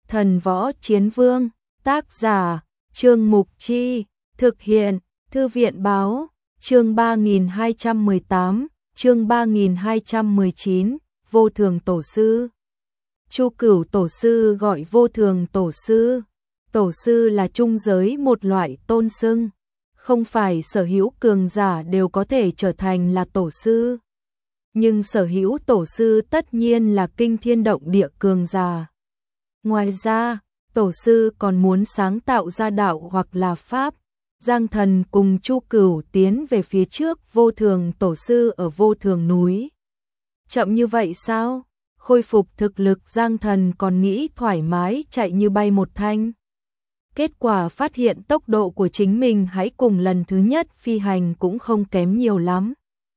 Thần Võ Chiến Vương, tác giả, Trương Mục Chi, thực hiện, Thư viện Báo, chương 3218, chương 3219, Vô Thường Tổ Sư. Chu Cửu Tổ Sư gọi Vô Thường Tổ Sư. Tổ sư là trung giới một loại tôn xưng, không phải sở hữu cường giả đều có thể trở thành là tổ sư. Nhưng sở hữu tổ sư tất nhiên là kinh thiên động địa cường giả. Ngoài ra, tổ sư còn muốn sáng tạo ra đạo hoặc là pháp. Giang Thần cùng Chu Cửu tiến về phía trước Vô Thường Tổ Sư ở Vô Thường núi. Chậm như vậy sao? Khôi phục thực lực Giang Thần còn nghĩ thoải mái chạy như bay một thanh. Kết quả phát hiện tốc độ của chính mình hãy cùng lần thứ nhất phi hành cũng không kém nhiều lắm.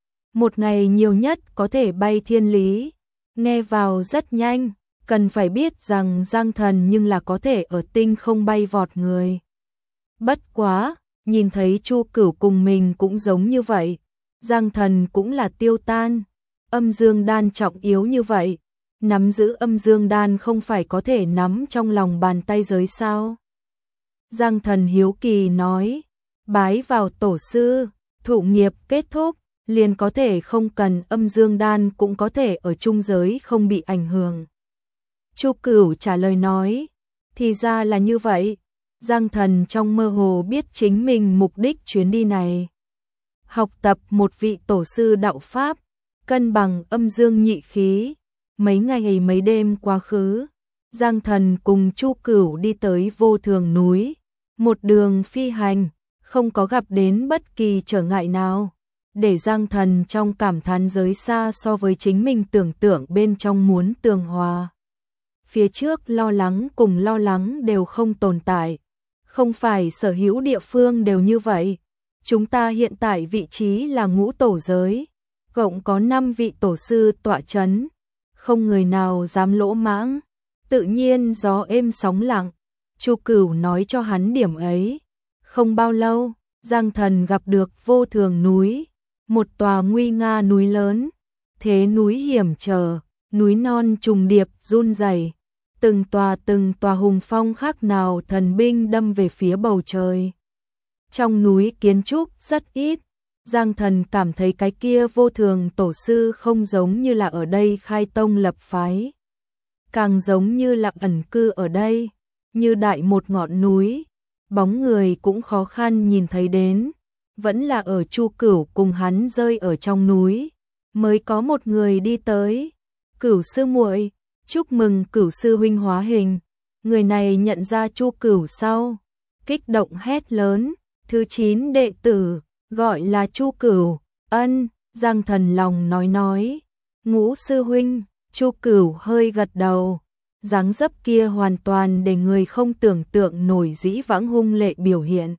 Một ngày nhiều nhất có thể bay thiên lý. Nghe vào rất nhanh, cần phải biết rằng Giang Thần nhưng là có thể ở tinh không bay vọt người. Bất quá, nhìn thấy Chu Cửu cùng mình cũng giống như vậy. Giang Thần cũng là tiêu tan. Âm dương đan trọng yếu như vậy. Nắm giữ âm dương đan không phải có thể nắm trong lòng bàn tay giới sao? Giang Thần hiếu kỳ nói, bái vào tổ sư, thụ nghiệp kết thúc, liền có thể không cần âm dương đan cũng có thể ở trung giới không bị ảnh hưởng. Chu Cửu trả lời nói, thì ra là như vậy. Giang Thần trong mơ hồ biết chính mình mục đích chuyến đi này. Học tập một vị tổ sư đạo Pháp, cân bằng âm dương nhị khí. Mấy ngày mấy đêm quá khứ, Giang Thần cùng Chu Cửu đi tới Vô Thường núi. Một đường phi hành, không có gặp đến bất kỳ trở ngại nào. Để Giang Thần trong cảm thán giới xa so với chính mình tưởng tượng bên trong muốn tường hòa. Phía trước lo lắng cùng lo lắng đều không tồn tại. Không phải sở hữu địa phương đều như vậy. Chúng ta hiện tại vị trí là ngũ tổ giới. Cộng có 5 vị tổ sư tọa chấn. Không người nào dám lỗ mãng. Tự nhiên gió êm sóng lặng. Chu Cửu nói cho hắn điểm ấy. Không bao lâu, Giang Thần gặp được Vô Thường núi. Một tòa nguy nga núi lớn. Thế núi hiểm trở, núi non trùng điệp run rẩy. Từng tòa hùng phong khác nào thần binh đâm về phía bầu trời. Trong núi kiến trúc rất ít. Giang Thần cảm thấy cái kia Vô Thường Tổ Sư không giống như là ở đây khai tông lập phái. Càng giống như là ẩn cư ở đây. Như đại một ngọn núi, bóng người cũng khó khăn nhìn thấy đến, vẫn là ở Chu Cửu cùng hắn rơi ở trong núi, mới có một người đi tới. Cửu sư muội, chúc mừng Cửu sư huynh hóa hình. Người này nhận ra Chu Cửu sau, kích động hét lớn, thứ 9 đệ tử, gọi là Chu Cửu. Ân, Giang Thần lòng nói, Ngũ sư huynh. Chu Cửu hơi gật đầu. Dáng dấp kia hoàn toàn để người không tưởng tượng nổi dĩ vãng hung lệ biểu hiện.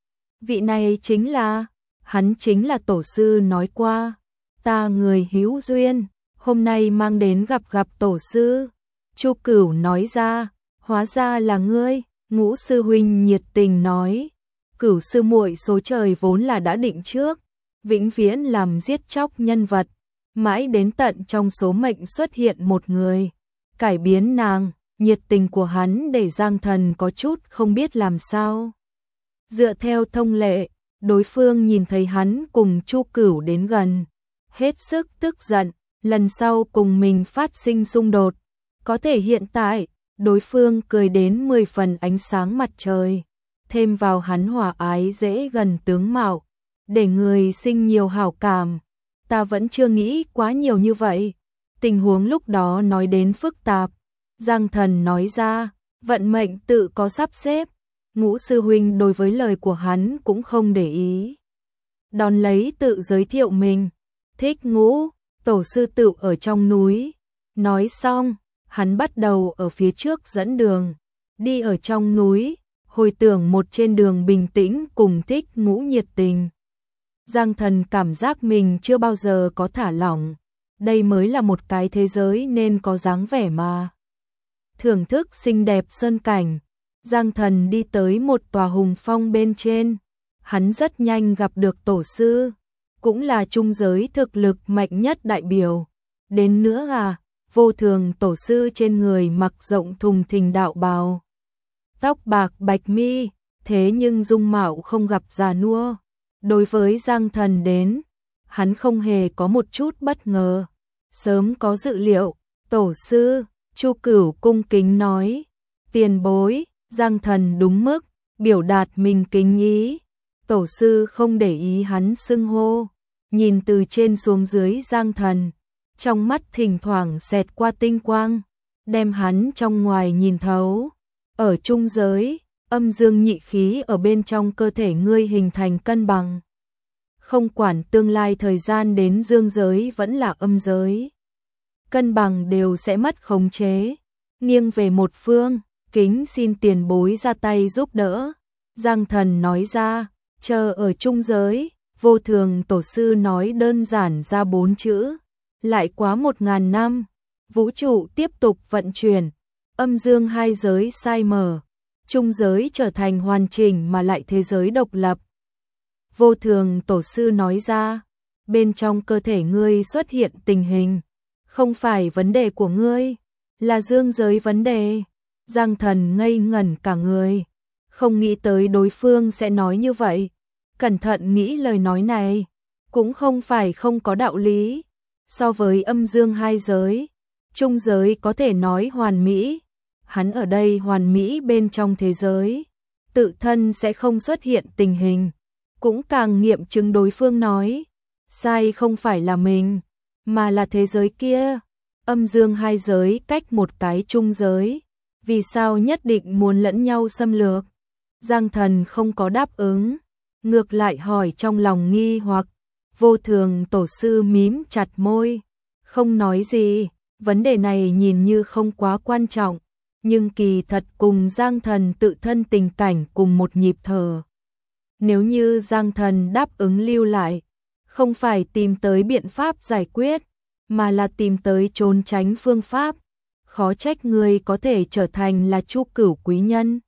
Vị này chính là, hắn chính là tổ sư nói qua, ta người hữu duyên, hôm nay mang đến gặp tổ sư. Chu Cửu nói ra, hóa ra là ngươi. Ngũ sư huynh nhiệt tình nói, Cửu sư muội số trời vốn là đã định trước, vĩnh viễn làm giết chóc nhân vật, mãi đến tận trong số mệnh xuất hiện một người. Cải biến nàng, nhiệt tình của hắn để Giang Thần có chút không biết làm sao. Dựa theo thông lệ, đối phương nhìn thấy hắn cùng Chu Cửu đến gần, hết sức tức giận, lần sau cùng mình phát sinh xung đột. Có thể hiện tại, đối phương cười đến 10 phần ánh sáng mặt trời, thêm vào hắn hòa ái dễ gần tướng mạo, để người sinh nhiều hảo cảm. Ta vẫn chưa nghĩ quá nhiều như vậy. Tình huống lúc đó nói đến phức tạp. Giang Thần nói ra, vận mệnh tự có sắp xếp. Ngũ sư huynh đối với lời của hắn cũng không để ý. Đón lấy tự giới thiệu mình. Thích Ngũ, tổ sư tự ở trong núi. Nói xong, hắn bắt đầu ở phía trước dẫn đường. Đi ở trong núi, hồi tưởng một trên đường bình tĩnh cùng Thích Ngũ nhiệt tình. Giang Thần cảm giác mình chưa bao giờ có thả lỏng. Đây mới là một cái thế giới nên có dáng vẻ mà. Thưởng thức xinh đẹp sơn cảnh, Giang Thần đi tới một tòa hùng phong bên trên. Hắn rất nhanh gặp được tổ sư, cũng là trung giới thực lực mạnh nhất đại biểu. Đến nữa Vô Thường tổ sư trên người mặc rộng thùng thình đạo bào, tóc bạc bạch mi, thế nhưng dung mạo không gặp già nua. Đối với Giang Thần đến, hắn không hề có một chút bất ngờ, sớm có dự liệu. Tổ sư, Chu Cửu cung kính nói, tiền bối. Giang Thần đúng mức biểu đạt mình kính ý. Tổ sư không để ý hắn xưng hô, nhìn từ trên xuống dưới Giang Thần, trong mắt thỉnh thoảng xẹt qua tinh quang, đem hắn trong ngoài nhìn thấu. Ở trung giới, âm dương nhị khí ở bên trong cơ thể ngươi hình thành cân bằng. Không quản tương lai thời gian đến dương giới vẫn là âm giới, cân bằng đều sẽ mất khống chế, nghiêng về một phương. Kính xin tiền bối ra tay giúp đỡ. Giang Thần nói ra, chờ ở trung giới. Vô Thường tổ sư nói đơn giản ra 4 chữ. Lại quá 1000 năm, vũ trụ tiếp tục vận chuyển, âm dương hai giới sai mở, trung giới trở thành hoàn chỉnh mà lại thế giới độc lập. Vô Thường tổ sư nói ra, bên trong cơ thể ngươi xuất hiện tình hình, không phải vấn đề của ngươi, là dương giới vấn đề. Giang Thần ngây ngẩn cả người, không nghĩ tới đối phương sẽ nói như vậy. Cẩn thận nghĩ lời nói này, cũng không phải không có đạo lý. So với âm dương hai giới, trung giới có thể nói hoàn mỹ. Hắn ở đây hoàn mỹ bên trong thế giới, tự thân sẽ không xuất hiện tình hình, cũng càng nghiệm chứng đối phương nói. Sai không phải là mình, mà là thế giới kia. Âm dương hai giới cách một cái trung giới, vì sao nhất định muốn lẫn nhau xâm lược? Giang Thần không có đáp ứng, ngược lại hỏi trong lòng nghi hoặc. Vô Thường tổ sư mím chặt môi, không nói gì. Vấn đề này nhìn như không quá quan trọng, nhưng kỳ thật cùng Giang Thần tự thân tình cảnh cùng một nhịp thở. Nếu như Giang Thần đáp ứng lưu lại, không phải tìm tới biện pháp giải quyết, mà là tìm tới trốn tránh phương pháp. Khó trách ngươi có thể trở thành là Chu Cửu quý nhân.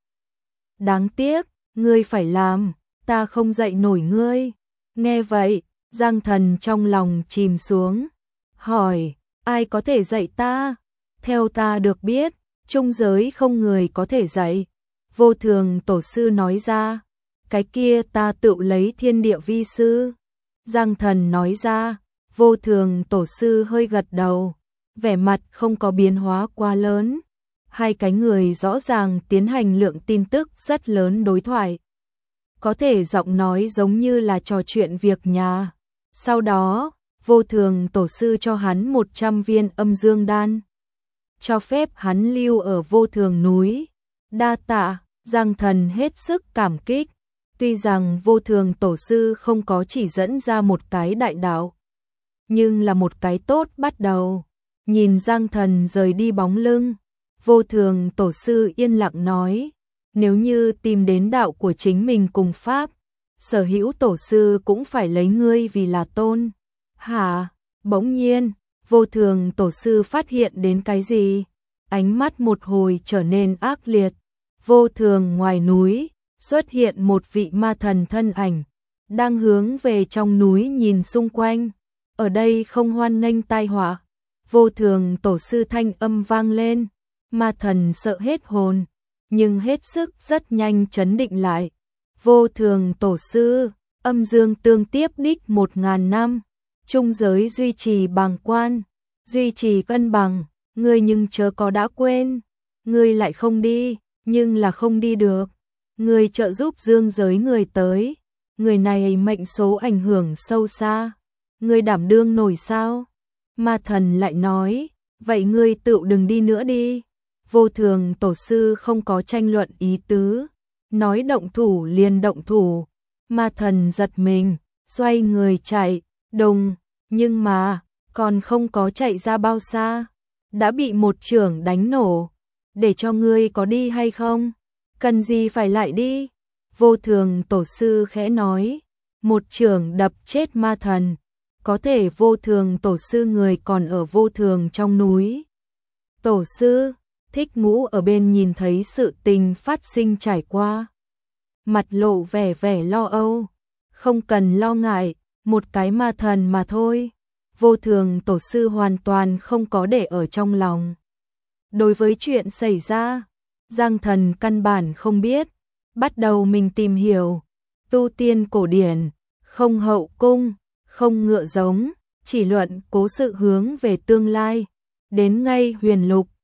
Đáng tiếc, ngươi phải làm, ta không dạy nổi ngươi. Nghe vậy, Giang Thần trong lòng chìm xuống, hỏi, ai có thể dạy ta? Theo ta được biết, trung giới không người có thể dạy. Vô Thường tổ sư nói ra, cái kia ta tự lấy thiên địa vi sư. Giang Thần nói ra. Vô Thường tổ sư hơi gật đầu, vẻ mặt không có biến hóa quá lớn. Hai cái người rõ ràng tiến hành lượng tin tức rất lớn đối thoại. Có thể giọng nói giống như là trò chuyện việc nhà. Sau đó, Vô Thường tổ sư cho hắn 100 viên âm dương đan, cho phép hắn lưu ở Vô Thường núi. Đa tạ. Giang Thần hết sức cảm kích. Tuy rằng Vô Thường tổ sư không có chỉ dẫn ra một cái đại đạo, nhưng là một cái tốt bắt đầu. Nhìn Giang Thần rời đi bóng lưng, Vô Thường tổ sư yên lặng nói, nếu như tìm đến đạo của chính mình cùng pháp, sở hữu tổ sư cũng phải lấy ngươi vì là tôn. Hả? Bỗng nhiên, Vô Thường tổ sư phát hiện đến cái gì? Ánh mắt một hồi trở nên ác liệt. Vô Thường ngoài núi, xuất hiện một vị ma thần thân ảnh, đang hướng về trong núi nhìn xung quanh. Ở đây không hoan nghênh tai họa. Vô Thường tổ sư thanh âm vang lên, ma thần sợ hết hồn, nhưng hết sức rất nhanh trấn định lại. Vô Thường tổ sư, âm dương tương tiếp đích 1000 năm, trung giới duy trì bàng quan, duy trì cân bằng, ngươi nhưng chớ có đã quên, ngươi lại không đi, nhưng là không đi được. Ngươi trợ giúp dương giới người tới, người này mệnh số ảnh hưởng sâu xa, ngươi đảm đương nổi sao? Ma thần lại nói, vậy ngươi tự đừng đi nữa đi. Vô Thường tổ sư không có tranh luận ý tứ, nói động thủ liền động thủ. Ma thần giật mình, xoay người chạy, đùng, nhưng mà, còn không có chạy ra bao xa, đã bị một chưởng đánh nổ. Để cho ngươi có đi hay không? Cần gì phải lại đi? Vô Thường tổ sư khẽ nói, một chưởng đập chết ma thần. Có thể Vô Thường tổ sư người còn ở Vô Thường trong núi. Tổ sư, Thích Ngũ ở bên nhìn thấy sự tình phát sinh trải qua, mặt lộ vẻ lo âu. Không cần lo ngại, một cái ma thần mà thôi. Vô Thường tổ sư hoàn toàn không có để ở trong lòng. Đối với chuyện xảy ra, Giang Thần căn bản không biết, bắt đầu mình tìm hiểu, tu tiên cổ điển, không hậu cung, không ngựa giống, chỉ luận cố sự hướng về tương lai, đến ngay huyền lục,